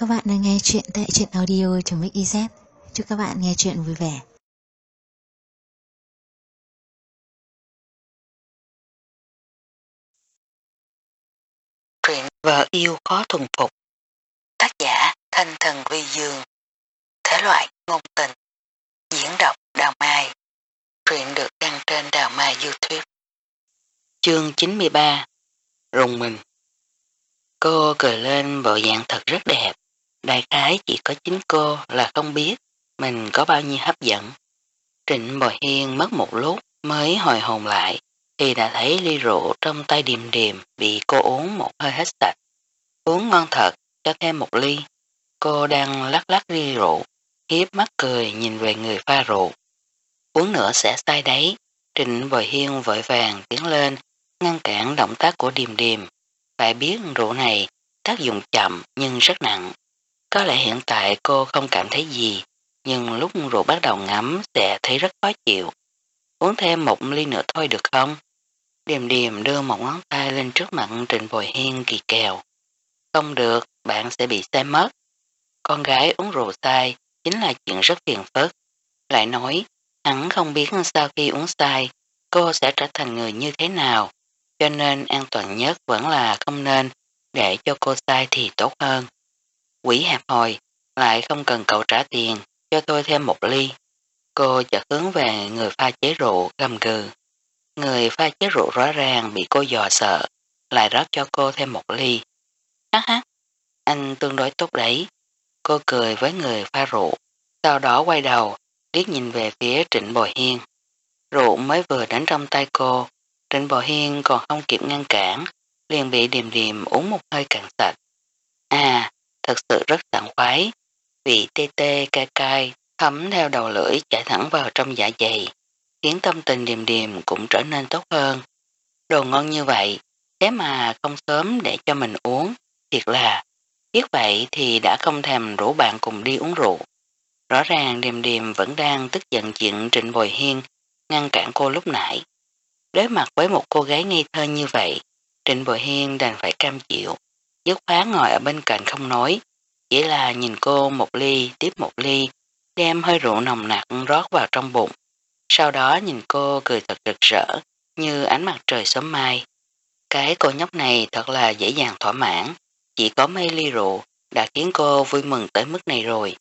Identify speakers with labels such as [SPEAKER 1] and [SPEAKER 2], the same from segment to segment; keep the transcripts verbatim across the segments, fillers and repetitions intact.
[SPEAKER 1] các bạn đang nghe chuyện tại truyện audio.mixyz. Chúc các bạn nghe chuyện vui vẻ.
[SPEAKER 2] Truyện Vợ Yêu Khó Thuần Phục. Tác giả Thanh Thần Vi Dương. Thể loại ngôn tình. Diễn đọc Đào Mai. Truyện được đăng trên Đào Mai YouTube. Chương chín mươi ba. Rùng mình. Cô cười lên bộ dạng thật rất đẹp. Đại khái chỉ có chính cô là không biết mình có bao nhiêu hấp dẫn. Trịnh Bồi Hiên mất một lúc mới hồi hồn lại thì đã thấy ly rượu trong tay Điềm Điềm bị cô uống một hơi hết sạch. Uống ngon thật, cho thêm một ly. Cô đang lắc lắc ly rượu, hiếp mắt cười nhìn về người pha rượu. Uống nữa sẽ say đấy. Trịnh Bồi Hiên vội vàng tiến lên, ngăn cản động tác của Điềm Điềm. Phải biết rượu này tác dụng chậm nhưng rất nặng. Có lẽ hiện tại cô không cảm thấy gì, nhưng lúc rượu bắt đầu ngấm sẽ thấy rất khó chịu. Uống thêm một ly nữa thôi được không? Điềm Điềm đưa một ngón tay lên trước mặt Trịnh Bồi Hiên kỳ kèo. Không được, bạn sẽ bị say mất. Con gái uống rượu say chính là chuyện rất phiền phức. Lại nói, hắn không biết sau khi uống say, cô sẽ trở thành người như thế nào, cho nên an toàn nhất vẫn là không nên để cho cô say thì tốt hơn. Quỷ hẹp hồi, lại không cần cậu trả tiền, cho tôi thêm một ly. Cô chợt hướng về người pha chế rượu gầm gừ. Người pha chế rượu rõ ràng bị cô dò sợ, lại rót cho cô thêm một ly. Hắc hắc, anh tương đối tốt đấy. Cô cười với người pha rượu, sau đó quay đầu, liếc nhìn về phía Trịnh Bồi Hiên. Rượu mới vừa đến trong tay cô, Trịnh Bồi Hiên còn không kịp ngăn cản, liền bị Điềm Điềm uống một hơi cạn sạch. À, thật sự rất sảng khoái, vị tê tê cay cay, thấm theo đầu lưỡi chạy thẳng vào trong dạ dày, khiến tâm tình Điềm Điềm cũng trở nên tốt hơn. Đồ ngon như vậy, thế mà không sớm để cho mình uống, thiệt là, biết vậy thì đã không thèm rủ bạn cùng đi uống rượu. Rõ ràng Điềm Điềm vẫn đang tức giận chuyện Trịnh Bồi Hiên ngăn cản cô lúc nãy. Đối mặt với một cô gái ngây thơ như vậy, Trịnh Bồi Hiên đành phải cam chịu, dứt khoát ngồi ở bên cạnh không nói, chỉ là nhìn cô một ly tiếp một ly, đem hơi rượu nồng nặc rót vào trong bụng. Sau đó nhìn cô cười thật rực rỡ, như ánh mặt trời sớm mai. Cái cô nhóc này thật là dễ dàng thỏa mãn, chỉ có mấy ly rượu đã khiến cô vui mừng tới mức này rồi.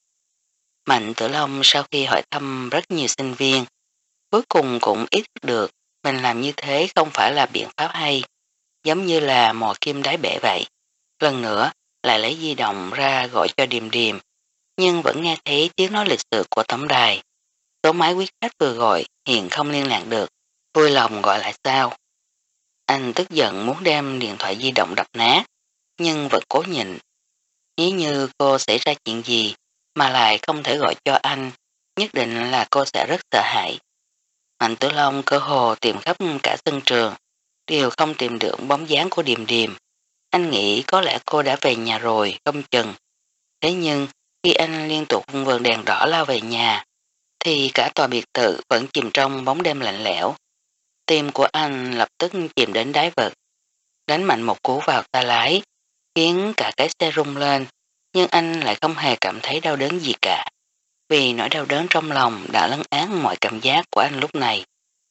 [SPEAKER 2] Mạnh Tử Long sau khi hỏi thăm rất nhiều sinh viên, cuối cùng cũng ý thức được mình làm như thế không phải là biện pháp hay, giống như là mò kim đáy bể vậy. Lần nữa lại lấy di động ra gọi cho Điềm Điềm, nhưng vẫn nghe thấy tiếng nói lịch sự của tổng đài. Số máy quý khách vừa gọi hiện không liên lạc được, vui lòng gọi lại sau. Anh tức giận muốn đem điện thoại di động đập nát, nhưng vẫn cố nhịn. Nếu như cô xảy ra chuyện gì mà lại không thể gọi cho anh, nhất định là cô sẽ rất sợ hãi. Mạnh Tử Long cơ hồ tìm khắp cả sân trường, đều không tìm được bóng dáng của Điềm Điềm. Anh nghĩ có lẽ cô đã về nhà rồi, không chừng. Thế nhưng, khi anh liên tục vườn đèn đỏ lao về nhà, thì cả tòa biệt thự vẫn chìm trong bóng đêm lạnh lẽo. Tim của anh lập tức chìm đến đáy vực. Đánh mạnh một cú vào tay lái, khiến cả cái xe rung lên, nhưng anh lại không hề cảm thấy đau đớn gì cả. Vì nỗi đau đớn trong lòng đã lấn át mọi cảm giác của anh lúc này.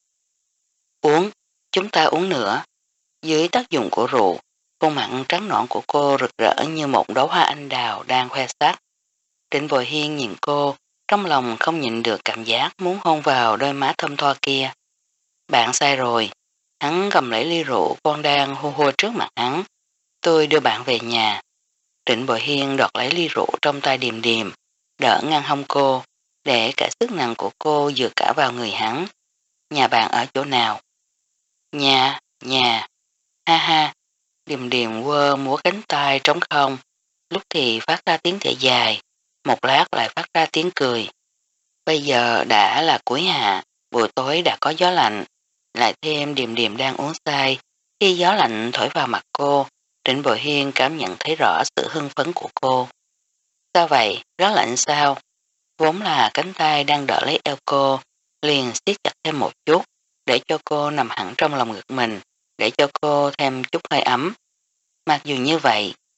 [SPEAKER 2] Uống, chúng ta uống nữa. Dưới tác dụng của rượu, khuôn mặt trắng nõn của cô rực rỡ như một đóa hoa anh đào đang khoe sắc. Trịnh Bồi Hiên nhìn cô, trong lòng không nhịn được cảm giác muốn hôn vào đôi má thơm tho kia. Bạn sai rồi. Hắn cầm lấy ly rượu con đang hô hô trước mặt hắn. Tôi đưa bạn về nhà. Trịnh Bồi Hiên đoạt lấy ly rượu trong tay Điềm Điềm, đỡ ngăn hông cô, để cả sức nặng của cô dựa cả vào người hắn. Nhà bạn ở chỗ nào? Nhà, nhà. Ha ha. Điềm Điềm quơ múa cánh tay trống không, lúc thì phát ra tiếng thở dài, một lát lại phát ra tiếng cười. Bây giờ đã là cuối hạ, buổi tối đã có gió lạnh, lại thêm Điềm Điềm đang uống say. Khi gió lạnh thổi vào mặt cô, Trịnh Bồi Hiên cảm nhận thấy rõ sự hưng phấn của cô. Sao vậy? Rất lạnh sao? Vốn là cánh tay đang đỡ lấy eo cô, liền siết chặt thêm một chút, để cho cô nằm hẳn trong lòng ngực mình, để cho cô thêm chút hơi ấm. Mặc dù như vậy,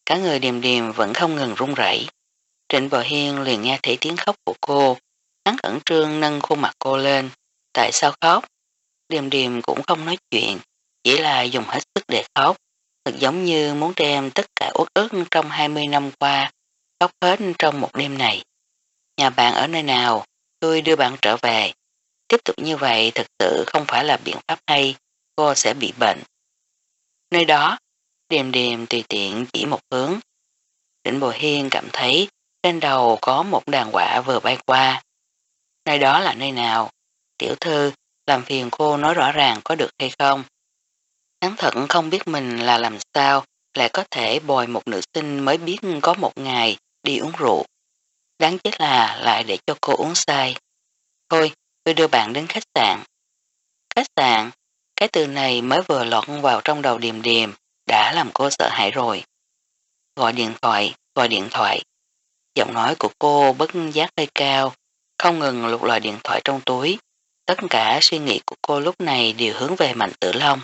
[SPEAKER 2] cả người Điềm Điềm vẫn không ngừng run rẩy. Trịnh Bờ Hiên liền nghe thấy tiếng khóc của cô, hắn khẩn trương nâng khuôn mặt cô lên. Tại sao khóc? Điềm Điềm cũng không nói chuyện, chỉ là dùng hết sức để khóc, thật giống như muốn đem tất cả uất ức trong hai mươi năm qua, khóc hết trong một đêm này. Nhà bạn ở nơi nào? Tôi đưa bạn trở về. Tiếp tục như vậy thực sự không phải là biện pháp hay, cô sẽ bị bệnh. Nơi đó, Điềm Điềm tùy tiện chỉ một hướng. Trịnh Bồi Hiên cảm thấy trên đầu có một đàn quạ vừa bay qua. Nơi đó là nơi nào? Tiểu thư, làm phiền cô nói rõ ràng có được hay không? Hắn thận không biết mình là làm sao lại có thể bồi một nữ sinh mới biết có một ngày đi uống rượu. Đáng chết là lại để cho cô uống say. Thôi, tôi đưa bạn đến khách sạn. Khách sạn, cái từ này mới vừa lọt vào trong đầu Điềm Điềm đã làm cô sợ hãi rồi. Gọi điện thoại, gọi điện thoại. Giọng nói của cô bất giác hơi cao, không ngừng lục lọi điện thoại trong túi. Tất cả suy nghĩ của cô lúc này đều hướng về Mạnh Tử Long.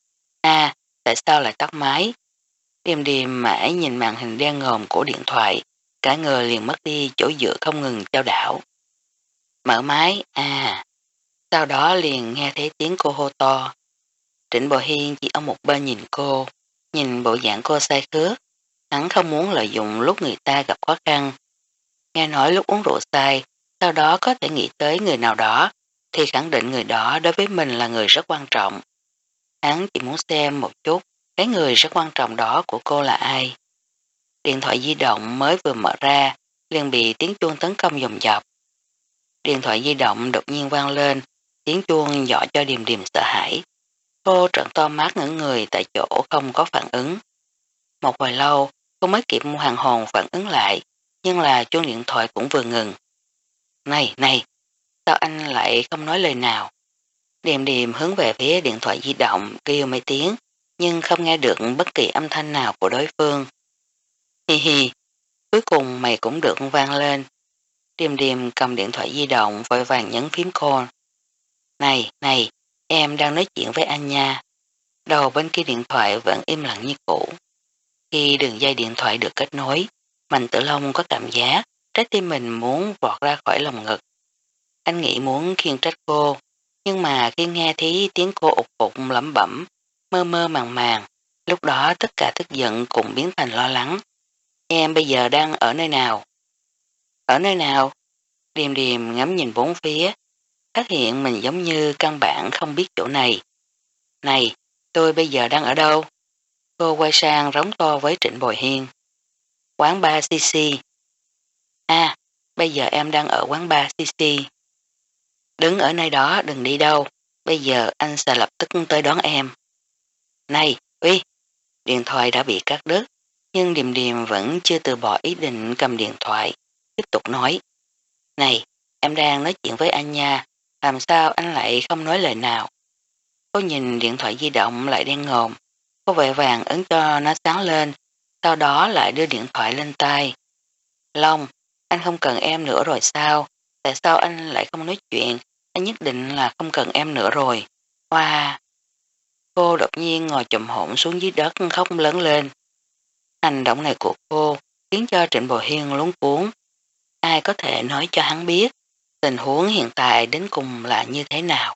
[SPEAKER 2] À, tại sao lại tắt máy? Điềm Điềm mãi nhìn màn hình đen ngòm của điện thoại, cả người liền mất đi chỗ dựa không ngừng chao đảo. Mở máy, à. Sau đó liền nghe thấy tiếng cô hô to. Trịnh Bò Hiên chỉ ở một bên nhìn cô, nhìn bộ dạng cô say khước. Hắn không muốn lợi dụng lúc người ta gặp khó khăn. Nghe nói lúc uống rượu say, sau đó có thể nghĩ tới người nào đó, thì khẳng định người đó đối với mình là người rất quan trọng. Hắn chỉ muốn xem một chút cái người rất quan trọng đó của cô là ai. Điện thoại di động mới vừa mở ra, liền bị tiếng chuông tấn công dồn dập. Điện thoại di động đột nhiên vang lên, tiếng chuông dọa cho Điềm Điềm sợ hãi. Cô trợn to mắt ngẩn người tại chỗ không có phản ứng. Một hồi lâu, cô mới kịp hoàn hồn phản ứng lại, nhưng là chuông điện thoại cũng vừa ngừng. Này, này, sao anh lại không nói lời nào? Điềm Điềm hướng về phía điện thoại di động kêu mấy tiếng, nhưng không nghe được bất kỳ âm thanh nào của đối phương. Hi hi, cuối cùng mày cũng được vang lên. Điềm Điềm cầm điện thoại di động vội vàng nhấn phím call. Này, này, em đang nói chuyện với anh nha. Đầu bên kia điện thoại vẫn im lặng như cũ. Khi đường dây điện thoại được kết nối, Mạnh Tử Long có cảm giác trái tim mình muốn vọt ra khỏi lồng ngực. Anh nghĩ muốn khiêng trách cô, nhưng mà khi nghe thấy tiếng cô ụt ụt lẩm bẩm, mơ mơ màng màng, lúc đó tất cả tức giận cũng biến thành lo lắng. Em bây giờ đang ở nơi nào? Ở nơi nào? Điềm Điềm ngắm nhìn bốn phía, phát hiện mình giống như căn bản không biết chỗ này. Này, tôi bây giờ đang ở đâu? Cô quay sang rống to với Trịnh Bồi Hiên. Quán bar xê xê. À, bây giờ em đang ở quán bar xê xê. Đứng ở nơi đó đừng đi đâu, bây giờ anh sẽ lập tức tới đón em. Này, uy! Điện thoại đã bị cắt đứt, nhưng Điềm Điềm vẫn chưa từ bỏ ý định cầm điện thoại, tiếp tục nói. Này, em đang nói chuyện với anh nha, làm sao anh lại không nói lời nào? Cô nhìn điện thoại di động lại đen ngòm, cô vội vàng ấn cho nó sáng lên, sau đó lại đưa điện thoại lên tay. Long, anh không cần em nữa rồi sao? Tại sao anh lại không nói chuyện? Anh nhất định là không cần em nữa rồi. Wow! Cô đột nhiên ngồi chùm hổn xuống dưới đất khóc lớn lên. Hành động này của cô khiến cho Trịnh Bồi Hiên luống cuốn. Ai có thể nói cho hắn biết tình huống hiện tại đến cùng là như thế nào?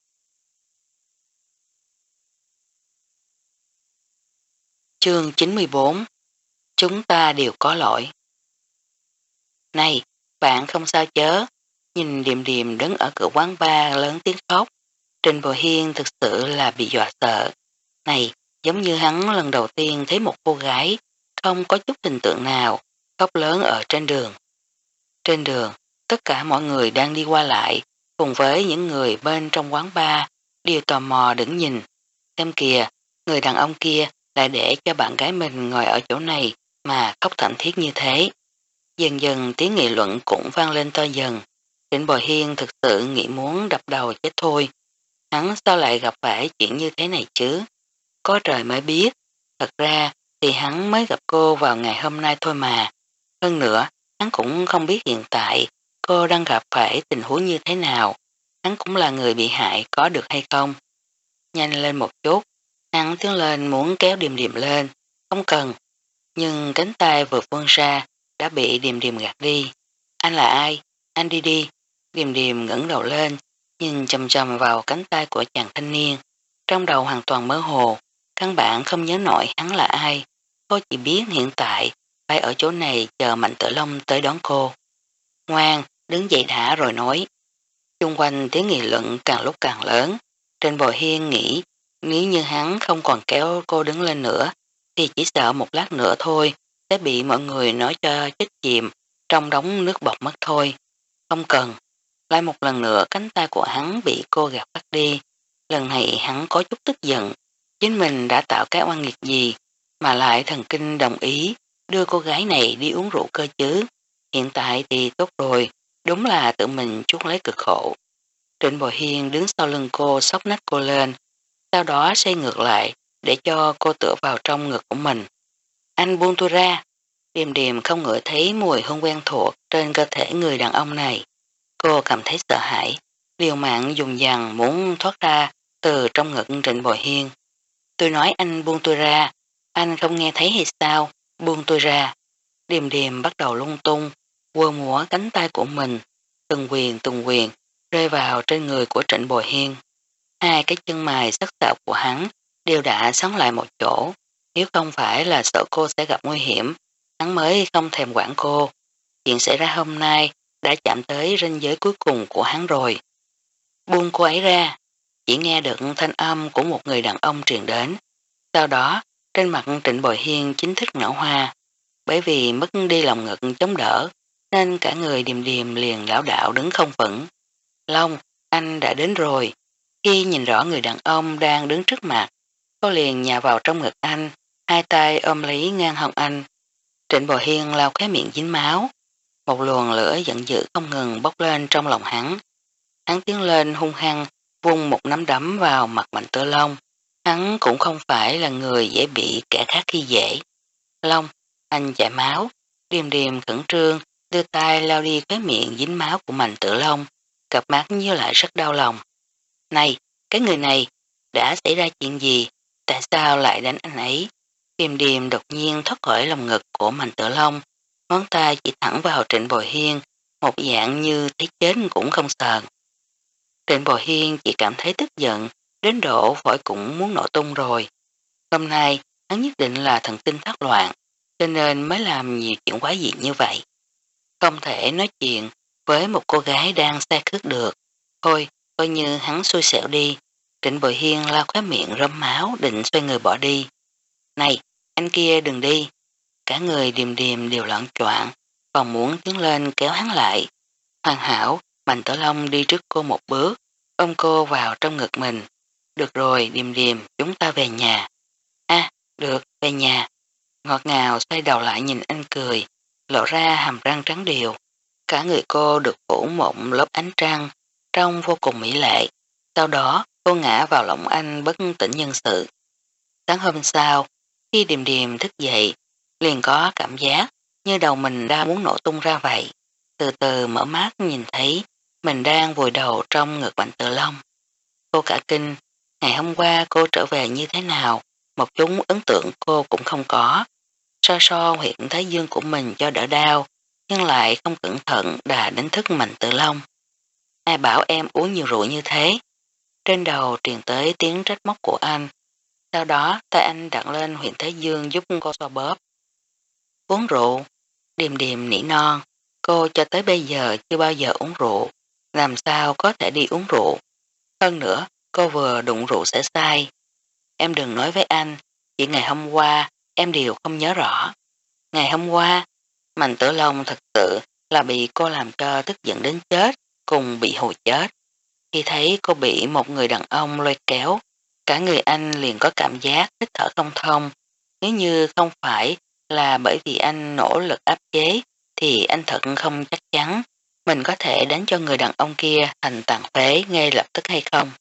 [SPEAKER 2] Chương chín mươi bốn. Chúng ta đều có lỗi. Này, bạn không sao chớ. Nhìn Điềm Điềm đứng ở cửa quán bar lớn tiếng khóc. Trịnh Bồi Hiên thực sự là bị dọa sợ. Này, giống như hắn lần đầu tiên thấy một cô gái không có chút hình tượng nào khóc lớn ở trên đường. Trên đường, tất cả mọi người đang đi qua lại cùng với những người bên trong quán bar đều tò mò đứng nhìn. Xem kìa, người đàn ông kia lại để cho bạn gái mình ngồi ở chỗ này mà khóc thảm thiết như thế. Dần dần tiếng nghị luận cũng vang lên to dần. Trịnh Bồi Hiên thực sự nghĩ muốn đập đầu chết thôi. Hắn sao lại gặp phải chuyện như thế này chứ? Có trời mới biết. Thật ra thì hắn mới gặp cô vào ngày hôm nay thôi mà. Hơn nữa, hắn cũng không biết hiện tại cô đang gặp phải tình huống như thế nào. Hắn cũng là người bị hại có được hay không? Nhanh lên một chút. Hắn tiến lên muốn kéo Điềm Điềm lên. Không cần. nhưng cánh tay vừa vươn ra đã bị Điềm Điềm gạt đi. Anh là ai? Anh đi đi. Điềm Điềm ngẩng đầu lên, nhìn chầm chầm vào cánh tay của chàng thanh niên. Trong đầu hoàn toàn mơ hồ, căn bản không nhớ nổi hắn là ai. Cô chỉ biết hiện tại phải ở chỗ này chờ Mạnh Tử Long tới đón cô. Ngoan, đứng dậy đã rồi nói. Xung quanh tiếng nghị luận càng lúc càng lớn. Trên bồi hiên nghĩ nếu như hắn không còn kéo cô đứng lên nữa thì chỉ sợ một lát nữa thôi sẽ bị mọi người nói cho chết chìm trong đống nước bọt mất thôi. Không cần. Lại một lần nữa cánh tay của hắn bị cô gạt bắt đi. Lần này hắn có chút tức giận. Chính mình đã tạo cái oan nghiệt gì mà lại thần kinh đồng ý đưa cô gái này đi uống rượu cơ chứ. Hiện tại thì tốt rồi, đúng là tự mình chuốc lấy cực khổ. Trịnh Bồi Hiên đứng sau lưng cô xốc nách cô lên, sau đó xoay ngược lại để cho cô tựa vào trong ngực của mình. Anh buông tôi ra. Điềm Điềm không ngửi thấy mùi hương quen thuộc trên cơ thể người đàn ông này. Cô cảm thấy sợ hãi, liều mạng dùng dằn muốn thoát ra từ trong ngực Trịnh Bồi Hiên. Tôi nói anh buông tôi ra, anh không nghe thấy hay sao, buông tôi ra. Điềm Điềm bắt đầu lung tung, quơ múa cánh tay của mình, từng quyền từng quyền rơi vào trên người của Trịnh Bồi Hiên. Hai cái chân mày sắc sảo của hắn đều đã xoắn lại một chỗ, nếu không phải là sợ cô sẽ gặp nguy hiểm, hắn mới không thèm quản cô. Chuyện xảy ra hôm nay đã chạm tới ranh giới cuối cùng của hắn rồi. Buông cô ấy ra, chỉ nghe được thanh âm của một người đàn ông truyền đến. Sau đó, trên mặt Trịnh Bồi Hiên chính thức nở hoa, bởi vì mất đi lòng ngực chống đỡ, nên cả người Điềm Điềm liền lão đạo đứng không vững. Long, anh đã đến rồi. Khi nhìn rõ người đàn ông đang đứng trước mặt, cô liền nhào vào trong ngực anh, hai tay ôm lấy ngang hông anh. Trịnh Bồi Hiên lau khóe miệng dính máu. Một luồng lửa giận dữ không ngừng bốc lên trong lòng hắn. Hắn tiến lên hung hăng, vung một nắm đấm vào mặt Mạnh Tử Long. Hắn cũng không phải là người dễ bị kẻ khác khi dễ. Long, anh chảy máu. Điềm Điềm khẩn trương, đưa tay lau đi khóe miệng dính máu của Mạnh Tử Long, cặp mắt như lại rất đau lòng. Này, cái người này, đã xảy ra chuyện gì? Tại sao lại đánh anh ấy? Điềm Điềm đột nhiên thoát khỏi lòng ngực của Mạnh Tử Long, ngón tay chỉ thẳng vào Trịnh Bồi Hiên, một dạng như thấy chết cũng không sờn. Trịnh Bồi Hiên chỉ cảm thấy tức giận, đến độ phổi cũng muốn nổ tung rồi. Hôm nay, hắn nhất định là thần kinh thất loạn, cho nên mới làm nhiều chuyện quá dị như vậy. Không thể nói chuyện với một cô gái đang xa khước được. Thôi, coi như hắn xui xẻo đi. Trịnh Bồi Hiên lau khóe miệng rơm máu định xoay người bỏ đi. Này, anh kia đừng đi. Cả người Điềm Điềm đều loạn choạng, còn muốn tiến lên kéo hắn lại. Hoàn hảo, Mạnh Tử Long đi trước cô một bước, ôm cô vào trong ngực mình. Được rồi Điềm Điềm, chúng ta về nhà. À, được, về nhà. Ngọt ngào xoay đầu lại nhìn anh cười, lộ ra hàm răng trắng đều. Cả người cô được phủ một lớp ánh trăng, trông vô cùng mỹ lệ. Sau đó cô ngã vào lòng anh bất tỉnh nhân sự. Sáng hôm sau, khi Điềm Điềm thức dậy, liền có cảm giác như đầu mình đang muốn nổ tung ra vậy. Từ từ mở mắt nhìn thấy mình đang vùi đầu trong ngực Mạnh Tử Long. Cô cả kinh, ngày hôm qua cô trở về như thế nào, một chút ấn tượng cô cũng không có. So so huyện thái dương của mình cho đỡ đau, nhưng lại không cẩn thận đã đánh thức Mạnh Tử Long. Ai bảo em uống nhiều rượu như thế? Trên đầu truyền tới tiếng trách móc của anh. Sau đó tay anh đặt lên huyện thái dương giúp cô xoa bóp. Uống rượu, Điềm Điềm nỉ non, cô cho tới bây giờ chưa bao giờ uống rượu, làm sao có thể đi uống rượu. Hơn nữa, cô vừa đụng rượu sẽ sai. Em đừng nói với anh, chỉ ngày hôm qua em đều không nhớ rõ. Ngày hôm qua, Mạnh Tử Long thật sự là bị cô làm cho tức giận đến chết, cùng bị hù chết. Khi thấy cô bị một người đàn ông lôi kéo, cả người anh liền có cảm giác hít thở không thông. Nếu như không phải là bởi vì anh nỗ lực áp chế, thì anh thật không chắc chắn mình có thể đánh cho người đàn ông kia thành tàn phế ngay lập tức hay không.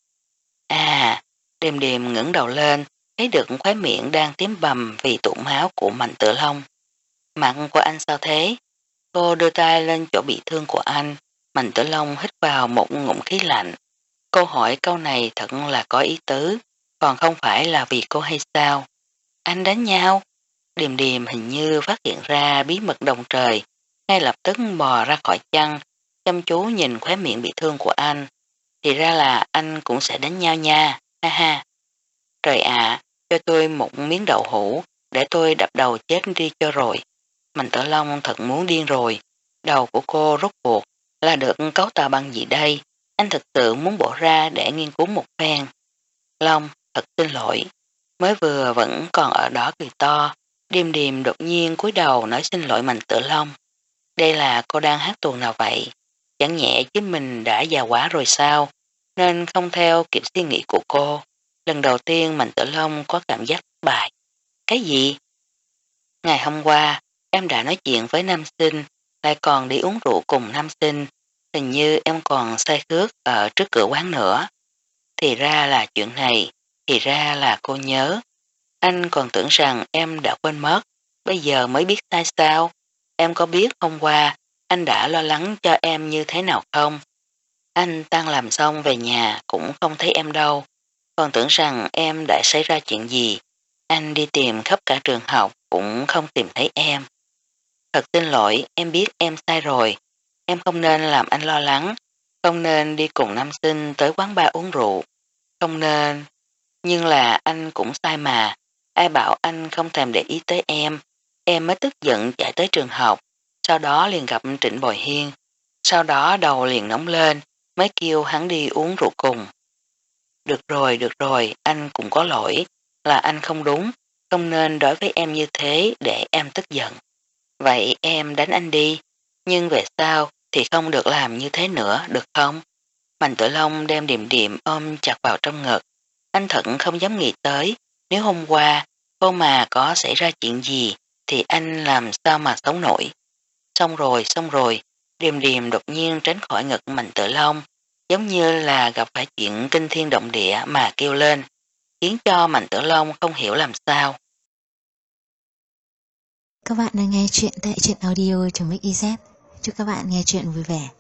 [SPEAKER 2] À, Điềm Điềm ngẩng đầu lên, thấy được khóe miệng đang tím bầm vì tụ máu của Mạnh Tử Long. Mặt của anh sao thế? Cô đưa tay lên chỗ bị thương của anh. Mạnh Tử Long hít vào một ngụm khí lạnh. Cô hỏi câu này thật là có ý tứ, còn không phải là vì cô hay sao? Anh đánh nhau? Điềm điềm hình như phát hiện ra bí mật đồng trời, ngay lập tức bò ra khỏi chăn, chăm chú nhìn khóe miệng bị thương của anh. Thì ra là anh cũng sẽ đánh nhau nha, ha ha. Trời ạ, cho tôi một miếng đậu hũ, để tôi đập đầu chết đi cho rồi. Mạnh Tử Long thật muốn điên rồi. Đầu của cô rốt cuộc là được cấu tạo bằng gì đây? Anh thực sự muốn bổ ra để nghiên cứu một phen. Long, thật xin lỗi. Mới vừa vẫn còn ở đó cười to. Điềm điềm đột nhiên cúi đầu nói xin lỗi Mạnh Tử Long. Đây là cô đang hát tuồng nào vậy? Chẳng nhẽ chứ mình đã già quá rồi sao? Nên không theo kịp suy nghĩ của cô. Lần đầu tiên Mạnh Tử Long có cảm giác thất bại. Cái gì? Ngày hôm qua, em đã nói chuyện với nam sinh, lại còn đi uống rượu cùng nam sinh. Hình như em còn say khước ở trước cửa quán nữa. Thì ra là chuyện này, thì ra là cô nhớ. Anh còn tưởng rằng em đã quên mất, bây giờ mới biết sai sao. Em có biết hôm qua anh đã lo lắng cho em như thế nào không? Anh tan làm xong về nhà cũng không thấy em đâu, còn tưởng rằng em đã xảy ra chuyện gì. Anh đi tìm khắp cả trường học cũng không tìm thấy em. Thật xin lỗi, em biết em sai rồi. Em không nên làm anh lo lắng, không nên đi cùng nam sinh tới quán bar uống rượu. Không nên, nhưng là anh cũng sai mà. Ai bảo anh không thèm để ý tới em. Em mới tức giận chạy tới trường học, sau đó liền gặp Trịnh Bồi Hiên. Sau đó đầu liền nóng lên, mới kêu hắn đi uống rượu cùng. Được rồi, được rồi, anh cũng có lỗi, là anh không đúng, không nên đối với em như thế để em tức giận. Vậy em đánh anh đi, nhưng về sau thì không được làm như thế nữa, được không? Mạnh Tử Long đem Điềm Điềm ôm chặt vào trong ngực. Anh thận không dám nghĩ tới, nếu hôm qua cô mà có xảy ra chuyện gì thì anh làm sao mà sống nổi. Xong rồi, xong rồi, Điềm Điềm đột nhiên tránh khỏi ngực Mạnh Tử Long, giống như là gặp phải chuyện kinh thiên động địa mà kêu lên, khiến cho Mạnh Tử Long không hiểu làm sao.
[SPEAKER 1] Các bạn đang nghe chuyện tại truyện audio.mixyz. Chúc các bạn nghe chuyện vui vẻ.